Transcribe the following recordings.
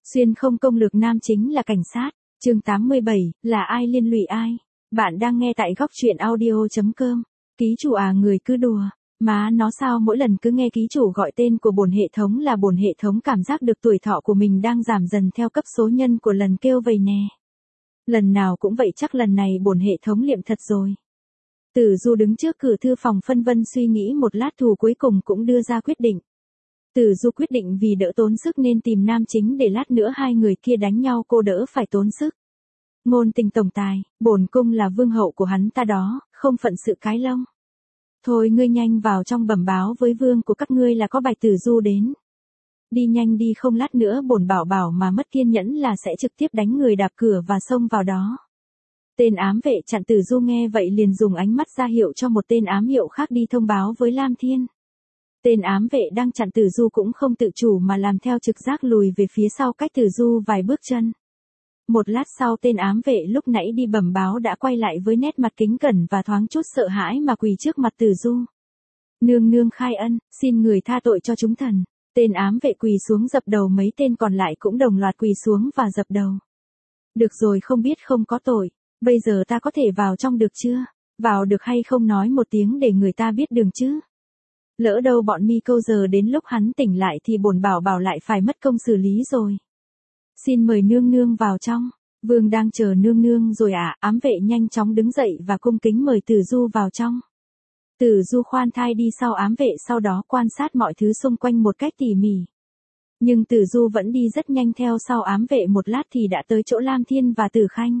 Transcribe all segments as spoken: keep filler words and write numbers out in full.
Xuyên không công lược nam chính là cảnh sát, chương tám mươi bảy, là ai liên lụy ai? Bạn đang nghe tại góc truyện audio.com. Ký chủ à, người cứ đùa, má nó sao mỗi lần cứ nghe ký chủ gọi tên của bổn hệ thống là bổn hệ thống cảm giác được tuổi thọ của mình đang giảm dần theo cấp số nhân của lần kêu vầy nè. Lần nào cũng vậy, chắc lần này bổn hệ thống liệm thật rồi. Tử Du đứng trước cửa thư phòng phân vân suy nghĩ một lát, thù cuối cùng cũng đưa ra quyết định. Tử Du quyết định vì đỡ tốn sức nên tìm nam chính để lát nữa hai người kia đánh nhau cô đỡ phải tốn sức. Ngôn Tình tổng tài, bổn cung là vương hậu của hắn ta đó, không phận sự cái lông. Thôi ngươi nhanh vào trong bẩm báo với vương của các ngươi là có Bạch Tử Du đến. Đi nhanh đi, không lát nữa bổn bảo bảo mà mất kiên nhẫn là sẽ trực tiếp đánh người đạp cửa và xông vào đó. Tên ám vệ chặn Tử Du nghe vậy liền dùng ánh mắt ra hiệu cho một tên ám hiệu khác đi thông báo với Lam Thiên. Tên ám vệ đang chặn Tử Du cũng không tự chủ mà làm theo trực giác lùi về phía sau cách Tử Du vài bước chân. Một lát sau tên ám vệ lúc nãy đi bẩm báo đã quay lại với nét mặt kính cẩn và thoáng chút sợ hãi mà quỳ trước mặt Tử Du. Nương nương khai ân, xin người tha tội cho chúng thần. Tên ám vệ quỳ xuống dập đầu, mấy tên còn lại cũng đồng loạt quỳ xuống và dập đầu. Được rồi, không biết không có tội, bây giờ ta có thể vào trong được chưa? Vào được hay không nói một tiếng để người ta biết đường chứ? Lỡ đâu bọn mi câu giờ đến lúc hắn tỉnh lại thì bổn bảo bảo lại phải mất công xử lý rồi. Xin mời nương nương vào trong. Vương đang chờ nương nương rồi ạ. À? Ám vệ nhanh chóng đứng dậy và cung kính mời Tử Du vào trong. Tử Du khoan thai đi sau ám vệ, sau đó quan sát mọi thứ xung quanh một cách tỉ mỉ. Nhưng Tử Du vẫn đi rất nhanh theo sau ám vệ, một lát thì đã tới chỗ Lam Thiên và Tử Khanh.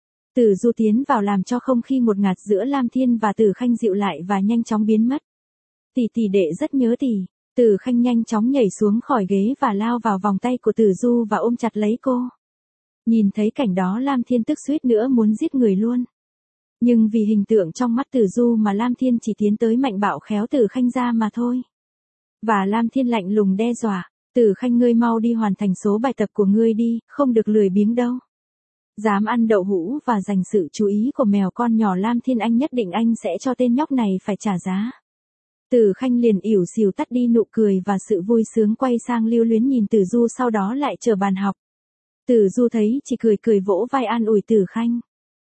Tử Du tiến vào làm cho không khí ngột ngạt giữa Lam Thiên và Tử Khanh dịu lại và nhanh chóng biến mất. Tỷ tỷ đệ rất nhớ tỷ. Tử Khanh nhanh chóng nhảy xuống khỏi ghế và lao vào vòng tay của Tử Du và ôm chặt lấy cô. Nhìn thấy cảnh đó Lam Thiên tức suýt nữa muốn giết người luôn. Nhưng vì hình tượng trong mắt Tử Du mà Lam Thiên chỉ tiến tới mạnh bạo khéo Tử Khanh ra mà thôi. Và Lam Thiên lạnh lùng đe dọa, Tử Khanh ngươi mau đi hoàn thành số bài tập của ngươi đi, không được lười biếng đâu. Dám ăn đậu hũ và giành sự chú ý của mèo con nhỏ Lam Thiên, anh nhất định anh sẽ cho tên nhóc này phải trả giá. Tử Khanh liền ỉu xìu tắt đi nụ cười và sự vui sướng, quay sang lưu luyến nhìn Tử Du, sau đó lại trở bàn học. Tử Du thấy chỉ cười cười vỗ vai an ủi Tử Khanh.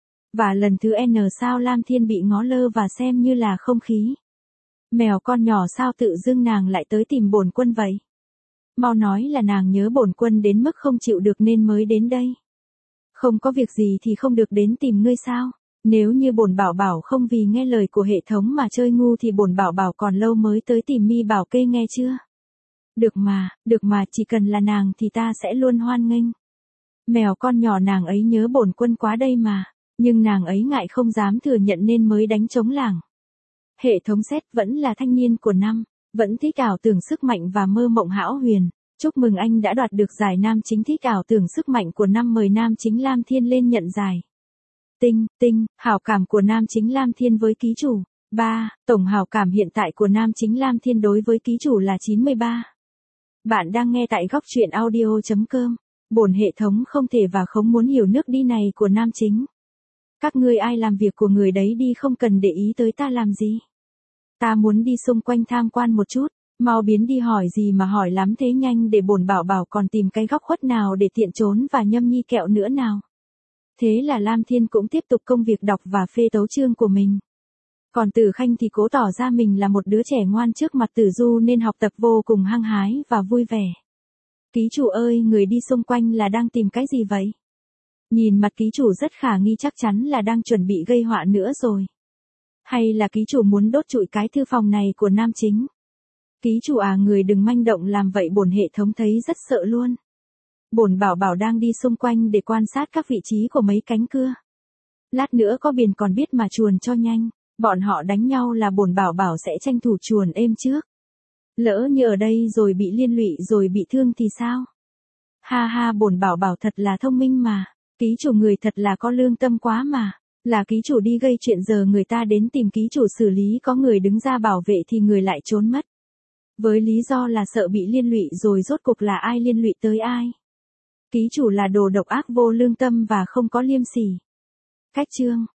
Và lần thứ N sao Lam Thiên bị ngó lơ và xem như là không khí. Mèo con nhỏ, sao tự dưng nàng lại tới tìm bổn quân vậy? Mau nói là nàng nhớ bổn quân đến mức không chịu được nên mới đến đây. Không có việc gì thì không được đến tìm ngươi sao? Nếu như bổn bảo bảo không vì nghe lời của hệ thống mà chơi ngu thì bổn bảo bảo còn lâu mới tới tìm mi bảo kê, nghe chưa? Được mà, được mà, chỉ cần là nàng thì ta sẽ luôn hoan nghênh. Mèo con nhỏ, nàng ấy nhớ bổn quân quá đây mà, nhưng nàng ấy ngại không dám thừa nhận nên mới đánh trống lảng. Hệ thống xét vẫn là thanh niên của năm, vẫn thích ảo tưởng sức mạnh và mơ mộng hão huyền. Chúc mừng anh đã đoạt được giải nam chính thích ảo tưởng sức mạnh của năm, mời nam chính Lam Thiên lên nhận giải. Tinh, tinh, hảo cảm của nam chính Lam Thiên với ký chủ, ba, tổng hảo cảm hiện tại của nam chính Lam Thiên đối với ký chủ là chín mươi ba. Bạn đang nghe tại góc truyện audio.com, bổn hệ thống không thể và không muốn hiểu nước đi này của nam chính. Các ngươi ai làm việc của người đấy đi, không cần để ý tới ta làm gì. Ta muốn đi xung quanh tham quan một chút, mau biến đi, hỏi gì mà hỏi lắm thế, nhanh để bổn bảo bảo còn tìm cái góc khuất nào để tiện trốn và nhâm nhi kẹo nữa nào. Thế là Lam Thiên cũng tiếp tục công việc đọc và phê tấu chương của mình. Còn Tử Khanh thì cố tỏ ra mình là một đứa trẻ ngoan trước mặt Tử Du nên học tập vô cùng hăng hái và vui vẻ. Ký chủ ơi, người đi xung quanh là đang tìm cái gì vậy? Nhìn mặt ký chủ rất khả nghi, chắc chắn là đang chuẩn bị gây họa nữa rồi. Hay là ký chủ muốn đốt trụi cái thư phòng này của nam chính? Ký chủ à, người đừng manh động làm vậy, bổn hệ thống thấy rất sợ luôn. Bổn bảo bảo đang đi xung quanh để quan sát các vị trí của mấy cánh cưa. Lát nữa có biển còn biết mà chuồn cho nhanh, bọn họ đánh nhau là bổn bảo bảo sẽ tranh thủ chuồn êm trước. Lỡ như ở đây rồi bị liên lụy rồi bị thương thì sao? Ha ha, bổn bảo bảo thật là thông minh mà, ký chủ người thật là có lương tâm quá mà. Là ký chủ đi gây chuyện, giờ người ta đến tìm ký chủ xử lý, có người đứng ra bảo vệ thì người lại trốn mất. Với lý do là sợ bị liên lụy, rồi rốt cục là ai liên lụy tới ai? Ký chủ là đồ độc ác vô lương tâm và không có liêm sỉ. Cách chương.